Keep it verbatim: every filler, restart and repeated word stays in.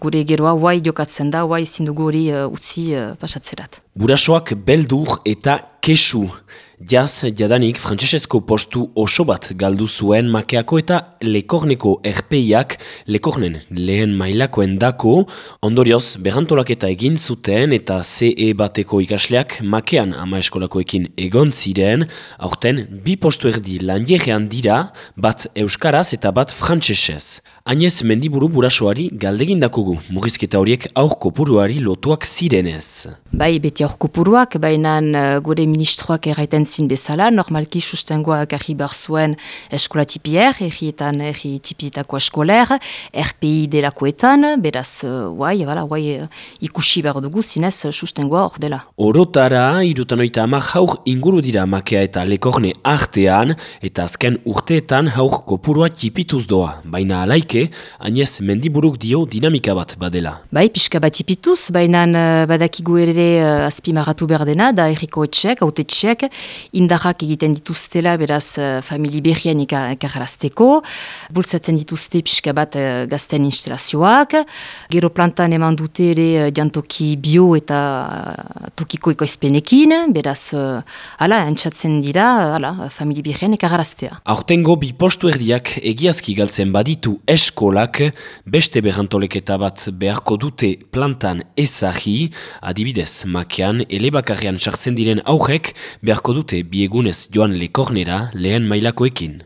Gure geroa guai jokatzen da, guai zindugu hori uh, utzi uh, pasatzerat. Burasoak beldur eta kesu. Jaz, jadanik, frantsesezko postu oso bat galdu zuen makeako eta lekorneko erpeiak lekornen lehen mailakoen dako, ondorioz berrantolaketa egin zuten eta C E bateko ikasleak makean ama eskolakoekin egon ziren, aurten bi postu erdi lanjerean dira, bat euskaraz eta bat frantsesez. Agnez Mendiburu burasoari galdegin dakogu, murrizketa horiek aur kopuruari lotuak zirenez. Bai, beti aur kopuruak, baina uh, gure ministroak erraiten zin bezala, normalki sustengoa garri bar zuen eskola tipier, errietan erri tipietako eskoler, R P I delakoetan, beraz, uh, guai, bala, guai, uh, ikusi behar dugu zinez uh, sustengoa hor dela. Orotara, irutanoita amak haur inguru dira makea eta lekorne artean, eta azken urteetan haur kopurua tipituz doa, baina alaik Agnez Mendiburuk dio dinamika bat badela. Bai, pixka bat ipituz, baina uh, badakigu ere uh, azpimarratu behar dena, da erriko etxek, haute etxek, indarrak egiten dituztela, beraz, uh, famili berrien ikarazteko, bultzatzen dituzte pixka bat uh, gazten instalazioak, gero plantan eman dute ere uh, jantoki bio eta uh, tokiko ekoizpenekin, beraz, uh, ala, entzatzen dira, uh, ala, famili berrien ikaraztea. Aurtengo bi postu erdiak egiazki galtzen baditu eskolak, beste berrantoleketa bat beharko dute plantan ezagi, adibidez, makean, elebakarrean sartzen diren aurrek beharko dute biegunez joan lekornera lehen mailakoekin.